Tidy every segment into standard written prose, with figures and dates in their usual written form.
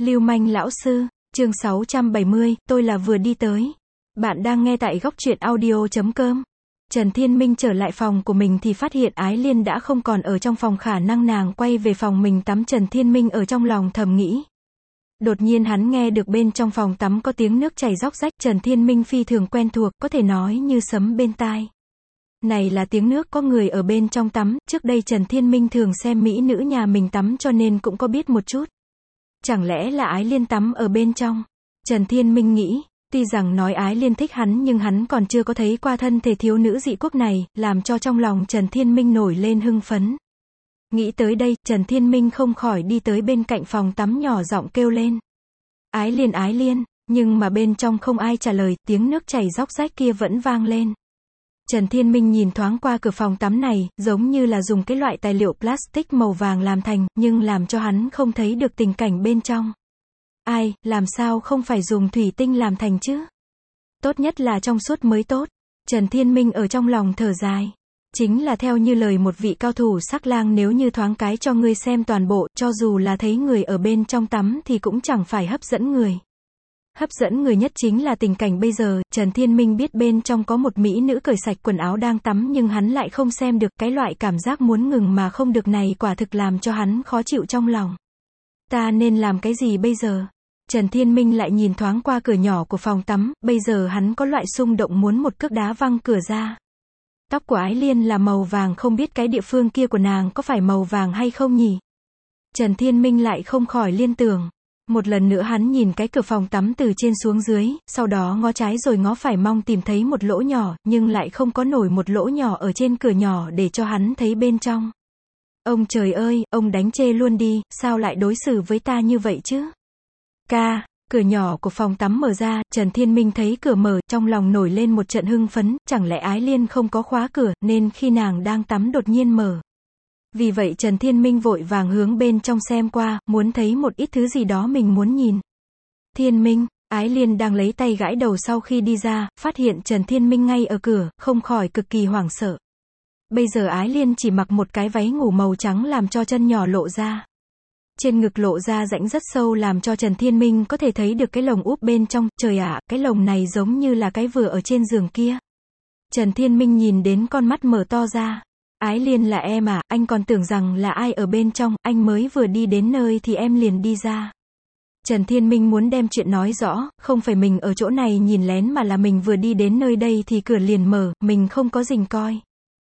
Lưu manh lão sư, chương 670, tôi là vừa đi tới. Bạn đang nghe tại góc truyện audio.com. Trần Thiên Minh trở lại phòng của mình thì phát hiện Ái Liên đã không còn ở trong phòng, khả năng nàng quay về phòng mình tắm. Trần Thiên Minh ở trong lòng thầm nghĩ. Đột nhiên hắn nghe được bên trong phòng tắm có tiếng nước chảy róc rách. Trần Thiên Minh phi thường quen thuộc, có thể nói như sấm bên tai. Này là tiếng nước có người ở bên trong tắm, trước đây Trần Thiên Minh thường xem mỹ nữ nhà mình tắm cho nên cũng có biết một chút. Chẳng lẽ là Ái Liên tắm ở bên trong? Trần Thiên Minh nghĩ, tuy rằng nói Ái Liên thích hắn nhưng hắn còn chưa có thấy qua thân thể thiếu nữ dị quốc này, làm cho trong lòng Trần Thiên Minh nổi lên hưng phấn. Nghĩ tới đây, Trần Thiên Minh không khỏi đi tới bên cạnh phòng tắm nhỏ giọng kêu lên. Ái Liên, nhưng mà bên trong không ai trả lời, tiếng nước chảy róc rách kia vẫn vang lên. Trần Thiên Minh nhìn thoáng qua cửa phòng tắm này, giống như là dùng cái loại tài liệu plastic màu vàng làm thành, nhưng làm cho hắn không thấy được tình cảnh bên trong. Ai, làm sao không phải dùng thủy tinh làm thành chứ? Tốt nhất là trong suốt mới tốt. Trần Thiên Minh ở trong lòng thở dài. Chính là theo như lời một vị cao thủ sắc lang, nếu như thoáng cái cho ngươi xem toàn bộ, cho dù là thấy người ở bên trong tắm thì cũng chẳng phải hấp dẫn người. Hấp dẫn người nhất chính là tình cảnh bây giờ. Trần Thiên Minh biết bên trong có một mỹ nữ cởi sạch quần áo đang tắm nhưng hắn lại không xem được, cái loại cảm giác muốn ngừng mà không được này quả thực làm cho hắn khó chịu trong lòng. Ta nên làm cái gì bây giờ? Trần Thiên Minh lại nhìn thoáng qua cửa nhỏ của phòng tắm, bây giờ hắn có loại xung động muốn một cước đá văng cửa ra. Tóc của Ái Liên là màu vàng, không biết cái địa phương kia của nàng có phải màu vàng hay không nhỉ? Trần Thiên Minh lại không khỏi liên tưởng. Một lần nữa hắn nhìn cái cửa phòng tắm từ trên xuống dưới, sau đó ngó trái rồi ngó phải mong tìm thấy một lỗ nhỏ, nhưng lại không có nổi một lỗ nhỏ ở trên cửa nhỏ để cho hắn thấy bên trong. Ông trời ơi, ông đánh chê luôn đi, sao lại đối xử với ta như vậy chứ? Cửa nhỏ của phòng tắm mở ra, Trần Thiên Minh thấy cửa mở, trong lòng nổi lên một trận hưng phấn, chẳng lẽ Ái Liên không có khóa cửa, nên khi nàng đang tắm đột nhiên mở. Vì vậy Trần Thiên Minh vội vàng hướng bên trong xem qua, muốn thấy một ít thứ gì đó mình muốn nhìn. Thiên Minh, Ái Liên đang lấy tay gãi đầu sau khi đi ra, phát hiện Trần Thiên Minh ngay ở cửa, không khỏi cực kỳ hoảng sợ. Bây giờ Ái Liên chỉ mặc một cái váy ngủ màu trắng làm cho chân nhỏ lộ ra. Trên ngực lộ ra rãnh rất sâu làm cho Trần Thiên Minh có thể thấy được cái lồng úp bên trong. Trời ạ, cái lồng này giống như là cái vừa ở trên giường kia. Trần Thiên Minh nhìn đến con mắt mở to ra. Ái Liên là em à, anh còn tưởng rằng là ai ở bên trong, anh mới vừa đi đến nơi thì em liền đi ra. Trần Thiên Minh muốn đem chuyện nói rõ, không phải mình ở chỗ này nhìn lén mà là mình vừa đi đến nơi đây thì cửa liền mở, mình không có rình coi.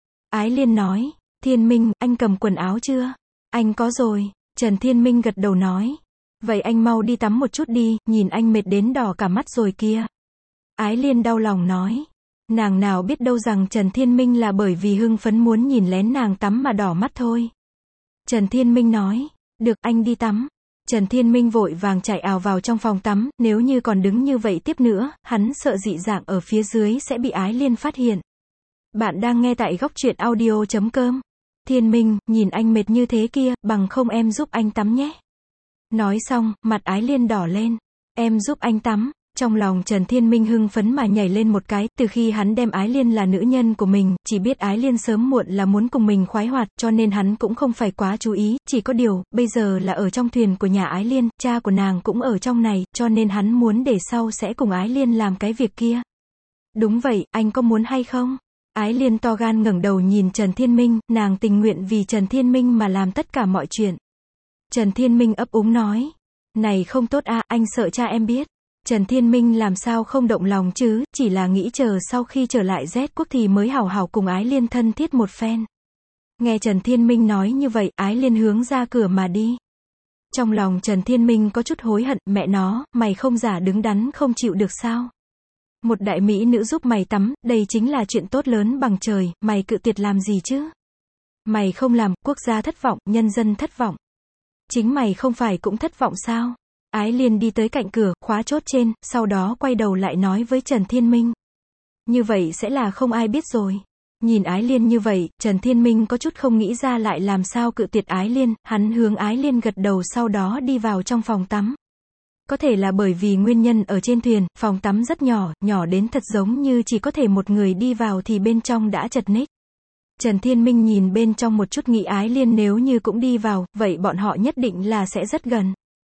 Ái Liên nói, Thiên Minh, anh cầm quần áo chưa? Anh có rồi. Trần Thiên Minh gật đầu nói. Vậy anh mau đi tắm một chút đi, nhìn anh mệt đến đỏ cả mắt rồi kia. Ái Liên đau lòng nói. Nàng nào biết đâu rằng Trần Thiên Minh là bởi vì hưng phấn muốn nhìn lén nàng tắm mà đỏ mắt thôi. Trần Thiên Minh nói. Được, anh đi tắm. Trần Thiên Minh vội vàng chạy ào vào trong phòng tắm, nếu như còn đứng như vậy tiếp nữa, hắn sợ dị dạng ở phía dưới sẽ bị Ái Liên phát hiện. Bạn đang nghe tại góc truyện audio.com. Thiên Minh, nhìn anh mệt như thế kia, bằng không em giúp anh tắm nhé. Nói xong, mặt Ái Liên đỏ lên. Em giúp anh tắm. Trong lòng Trần Thiên Minh hưng phấn mà nhảy lên một cái, từ khi hắn đem Ái Liên là nữ nhân của mình, chỉ biết Ái Liên sớm muộn là muốn cùng mình khoái hoạt, cho nên hắn cũng không phải quá chú ý, chỉ có điều, bây giờ là ở trong thuyền của nhà Ái Liên, cha của nàng cũng ở trong này, cho nên hắn muốn để sau sẽ cùng Ái Liên làm cái việc kia. Đúng vậy, anh có muốn hay không? Ái Liên to gan ngẩng đầu nhìn Trần Thiên Minh, nàng tình nguyện vì Trần Thiên Minh mà làm tất cả mọi chuyện. Trần Thiên Minh ấp úng nói. Này không tốt à, anh sợ cha em biết. Trần Thiên Minh làm sao không động lòng chứ, chỉ là nghĩ chờ sau khi trở lại Z quốc thì mới hảo hảo cùng Ái Liên thân thiết một phen. Nghe Trần Thiên Minh nói như vậy, Ái Liên hướng ra cửa mà đi. Trong lòng Trần Thiên Minh có chút hối hận, mẹ nó, mày không giả đứng đắn không chịu được sao? Một đại mỹ nữ giúp mày tắm, đây chính là chuyện tốt lớn bằng trời, mày cự tuyệt làm gì chứ? Mày không làm, quốc gia thất vọng, nhân dân thất vọng. Chính mày không phải cũng thất vọng sao? Ái Liên đi tới cạnh cửa, khóa chốt trên, sau đó quay đầu lại nói với Trần Thiên Minh. Như vậy sẽ là không ai biết rồi. Nhìn Ái Liên như vậy, Trần Thiên Minh có chút không nghĩ ra lại làm sao cự tuyệt Ái Liên, hắn hướng Ái Liên gật đầu sau đó đi vào trong phòng tắm. Có thể là bởi vì nguyên nhân ở trên thuyền, phòng tắm rất nhỏ, nhỏ đến thật giống như chỉ có thể một người đi vào thì bên trong đã chật ních. Trần Thiên Minh nhìn bên trong một chút nghĩ Ái Liên nếu như cũng đi vào, vậy bọn họ nhất định là sẽ rất gần.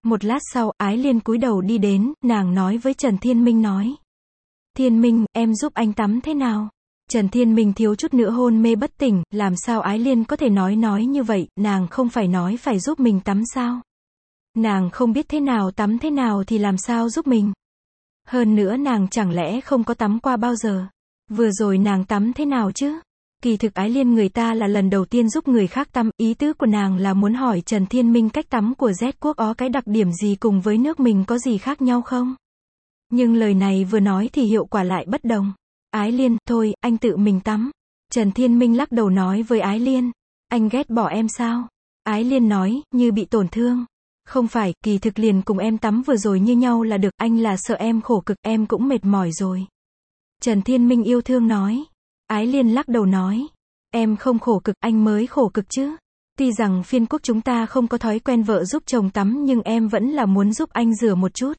Một lát sau, Ái Liên cúi đầu đi đến, nàng nói với Trần Thiên Minh nói. Thiên Minh, em giúp anh tắm thế nào? Trần Thiên Minh thiếu chút nữa hôn mê bất tỉnh, làm sao Ái Liên có thể nói như vậy, nàng không phải nói phải giúp mình tắm sao? Nàng không biết thế nào tắm thế nào thì làm sao giúp mình? Hơn nữa nàng chẳng lẽ không có tắm qua bao giờ? Vừa rồi nàng tắm thế nào chứ? Kỳ thực Ái Liên người ta là lần đầu tiên giúp người khác tắm, ý tứ của nàng là muốn hỏi Trần Thiên Minh cách tắm của Z quốc có cái đặc điểm gì cùng với nước mình có gì khác nhau không? Nhưng lời này vừa nói thì hiệu quả lại bất đồng. Ái Liên, thôi, anh tự mình tắm. Trần Thiên Minh lắc đầu nói với Ái Liên. Anh ghét bỏ em sao? Ái Liên nói, như bị tổn thương. Không phải, kỳ thực liền cùng em tắm vừa rồi như nhau là được, anh là sợ em khổ cực, em cũng mệt mỏi rồi. Trần Thiên Minh yêu thương nói. Ái Liên lắc đầu nói. Em không khổ cực, anh mới khổ cực chứ. Tuy rằng phiên quốc chúng ta không có thói quen vợ giúp chồng tắm nhưng em vẫn là muốn giúp anh rửa một chút.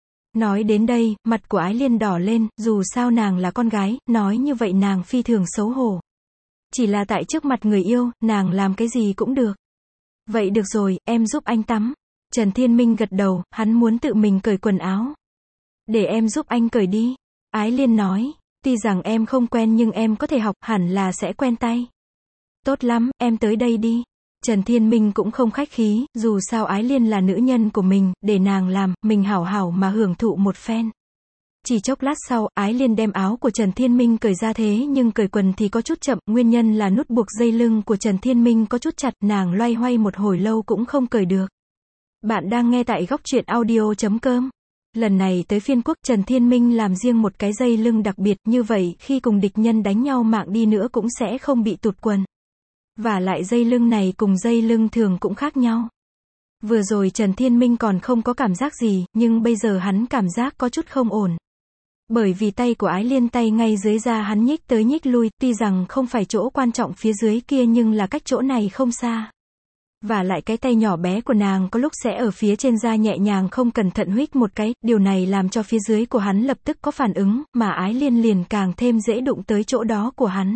Nói đến đây, mặt của Ái Liên đỏ lên, dù sao nàng là con gái, nói như vậy nàng phi thường xấu hổ. Chỉ là tại trước mặt người yêu, nàng làm cái gì cũng được. Vậy được rồi, em giúp anh tắm. Trần Thiên Minh gật đầu, hắn muốn tự mình cởi quần áo. Để em giúp anh cởi đi. Ái Liên nói, tuy rằng em không quen nhưng em có thể học, hẳn là sẽ quen tay. Tốt lắm, em tới đây đi. Trần Thiên Minh cũng không khách khí, dù sao Ái Liên là nữ nhân của mình, để nàng làm, mình hảo hảo mà hưởng thụ một phen. Chỉ chốc lát sau, Ái Liên đem áo của Trần Thiên Minh cởi ra thế nhưng cởi quần thì có chút chậm, nguyên nhân là nút buộc dây lưng của Trần Thiên Minh có chút chặt, nàng loay hoay một hồi lâu cũng không cởi được. Bạn đang nghe tại góc truyện audio.com. Lần này tới phiên quốc Trần Thiên Minh làm riêng một cái dây lưng đặc biệt, như vậy khi cùng địch nhân đánh nhau mạng đi nữa cũng sẽ không bị tụt quần. Và lại dây lưng này cùng dây lưng thường cũng khác nhau. Vừa rồi Trần Thiên Minh còn không có cảm giác gì, nhưng bây giờ hắn cảm giác có chút không ổn. Bởi vì tay của Ái Liên tay ngay dưới da hắn nhích tới nhích lui, tuy rằng không phải chỗ quan trọng phía dưới kia nhưng là cách chỗ này không xa. Và lại cái tay nhỏ bé của nàng có lúc sẽ ở phía trên da nhẹ nhàng không cẩn thận huých một cái, điều này làm cho phía dưới của hắn lập tức có phản ứng, mà Ái Liên liền càng thêm dễ đụng tới chỗ đó của hắn.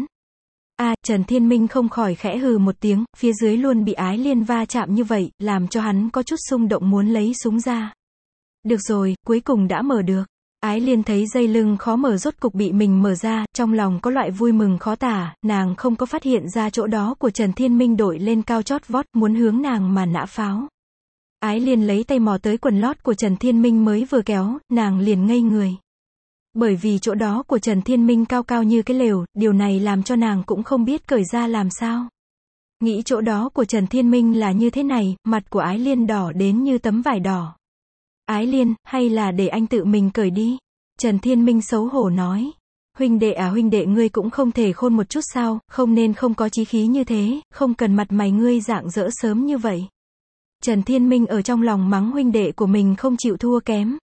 Trần Thiên Minh không khỏi khẽ hừ một tiếng, phía dưới luôn bị Ái Liên va chạm như vậy, làm cho hắn có chút xung động muốn lấy súng ra. Được rồi, cuối cùng đã mở được. Ái Liên thấy dây lưng khó mở rốt cục bị mình mở ra, trong lòng có loại vui mừng khó tả, nàng không có phát hiện ra chỗ đó của Trần Thiên Minh đội lên cao chót vót, muốn hướng nàng mà nã pháo. Ái Liên lấy tay mò tới quần lót của Trần Thiên Minh mới vừa kéo, nàng liền ngây người. Bởi vì chỗ đó của Trần Thiên Minh cao cao như cái lều, điều này làm cho nàng cũng không biết cởi ra làm sao. Nghĩ chỗ đó của Trần Thiên Minh là như thế này, mặt của Ái Liên đỏ đến như tấm vải đỏ. Ái Liên, hay là để anh tự mình cởi đi? Trần Thiên Minh xấu hổ nói. Huynh đệ ngươi cũng không thể khôn một chút sao, không nên không có chí khí như thế, không cần mặt mày ngươi rạng rỡ sớm như vậy. Trần Thiên Minh ở trong lòng mắng huynh đệ của mình không chịu thua kém.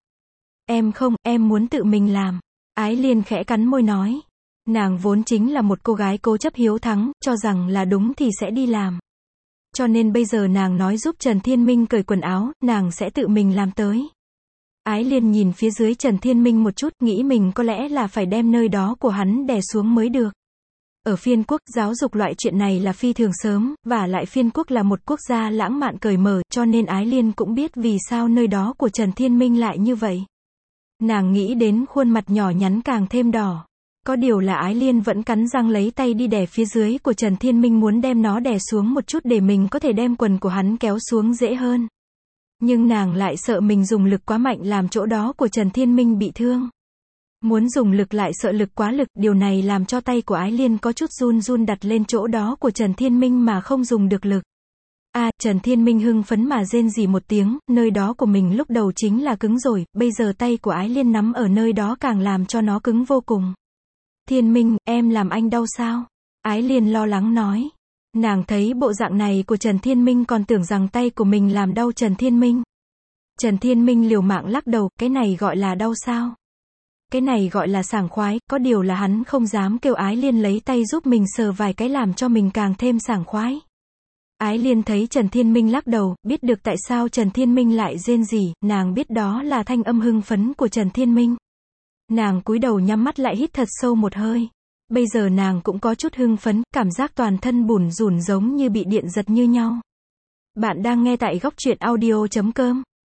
Em muốn tự mình làm. Ái Liên khẽ cắn môi nói. Nàng vốn chính là một cô gái cố chấp hiếu thắng, cho rằng là đúng thì sẽ đi làm. Cho nên bây giờ nàng nói giúp Trần Thiên Minh cởi quần áo, nàng sẽ tự mình làm tới. Ái Liên nhìn phía dưới Trần Thiên Minh một chút, nghĩ mình có lẽ là phải đem nơi đó của hắn đè xuống mới được. Ở phiên quốc, giáo dục loại chuyện này là phi thường sớm, và lại phiên quốc là một quốc gia lãng mạn cởi mở, cho nên Ái Liên cũng biết vì sao nơi đó của Trần Thiên Minh lại như vậy. Nàng nghĩ đến khuôn mặt nhỏ nhắn càng thêm đỏ. Có điều là Ái Liên vẫn cắn răng lấy tay đi đè phía dưới của Trần Thiên Minh, muốn đem nó đè xuống một chút để mình có thể đem quần của hắn kéo xuống dễ hơn. Nhưng nàng lại sợ mình dùng lực quá mạnh làm chỗ đó của Trần Thiên Minh bị thương. Muốn dùng lực lại sợ lực quá lực, điều này làm cho tay của Ái Liên có chút run run đặt lên chỗ đó của Trần Thiên Minh mà không dùng được lực. Trần Thiên Minh hưng phấn mà rên rỉ một tiếng, nơi đó của mình lúc đầu chính là cứng rồi, bây giờ tay của Ái Liên nắm ở nơi đó càng làm cho nó cứng vô cùng. Thiên Minh, em làm anh đau sao? Ái Liên lo lắng nói. Nàng thấy bộ dạng này của Trần Thiên Minh còn tưởng rằng tay của mình làm đau Trần Thiên Minh. Trần Thiên Minh liều mạng lắc đầu, cái này gọi là đau sao? Cái này gọi là sảng khoái, có điều là hắn không dám kêu Ái Liên lấy tay giúp mình sờ vài cái làm cho mình càng thêm sảng khoái. Ái Liên thấy Trần Thiên Minh lắc đầu, biết được tại sao Trần Thiên Minh lại rên rỉ, nàng biết đó là thanh âm hưng phấn của Trần Thiên Minh. Nàng cúi đầu nhắm mắt lại hít thật sâu một hơi. Bây giờ nàng cũng có chút hưng phấn, cảm giác toàn thân bủn rủn giống như bị điện giật như nhau. Bạn đang nghe tại góc truyện audio.com.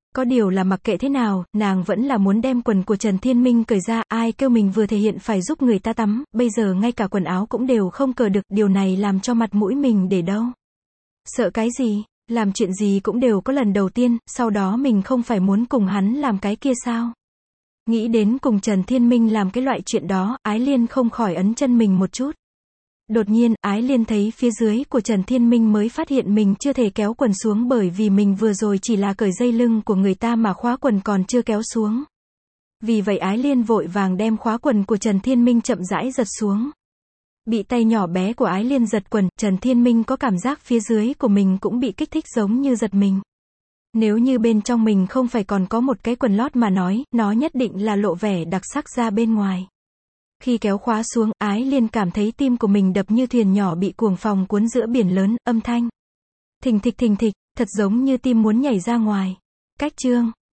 Có điều là mặc kệ thế nào, nàng vẫn là muốn đem quần của Trần Thiên Minh cởi ra, ai kêu mình vừa thể hiện phải giúp người ta tắm, bây giờ ngay cả quần áo cũng đều không cởi được, điều này làm cho mặt mũi mình để đâu. Sợ cái gì, làm chuyện gì cũng đều có lần đầu tiên, sau đó mình không phải muốn cùng hắn làm cái kia sao? Nghĩ đến cùng Trần Thiên Minh làm cái loại chuyện đó, Ái Liên không khỏi ấn chân mình một chút. Đột nhiên, Ái Liên thấy phía dưới của Trần Thiên Minh mới phát hiện mình chưa thể kéo quần xuống bởi vì mình vừa rồi chỉ là cởi dây lưng của người ta mà khóa quần còn chưa kéo xuống. Vì vậy Ái Liên vội vàng đem khóa quần của Trần Thiên Minh chậm rãi giật xuống. Bị tay nhỏ bé của Ái Liên giật quần, Trần Thiên Minh có cảm giác phía dưới của mình cũng bị kích thích giống như giật mình. Nếu như bên trong mình không phải còn có một cái quần lót mà nói, nó nhất định là lộ vẻ đặc sắc ra bên ngoài. Khi kéo khóa xuống, Ái Liên cảm thấy tim của mình đập như thuyền nhỏ bị cuồng phong cuốn giữa biển lớn, âm thanh thình thịch, thật giống như tim muốn nhảy ra ngoài. Cách chương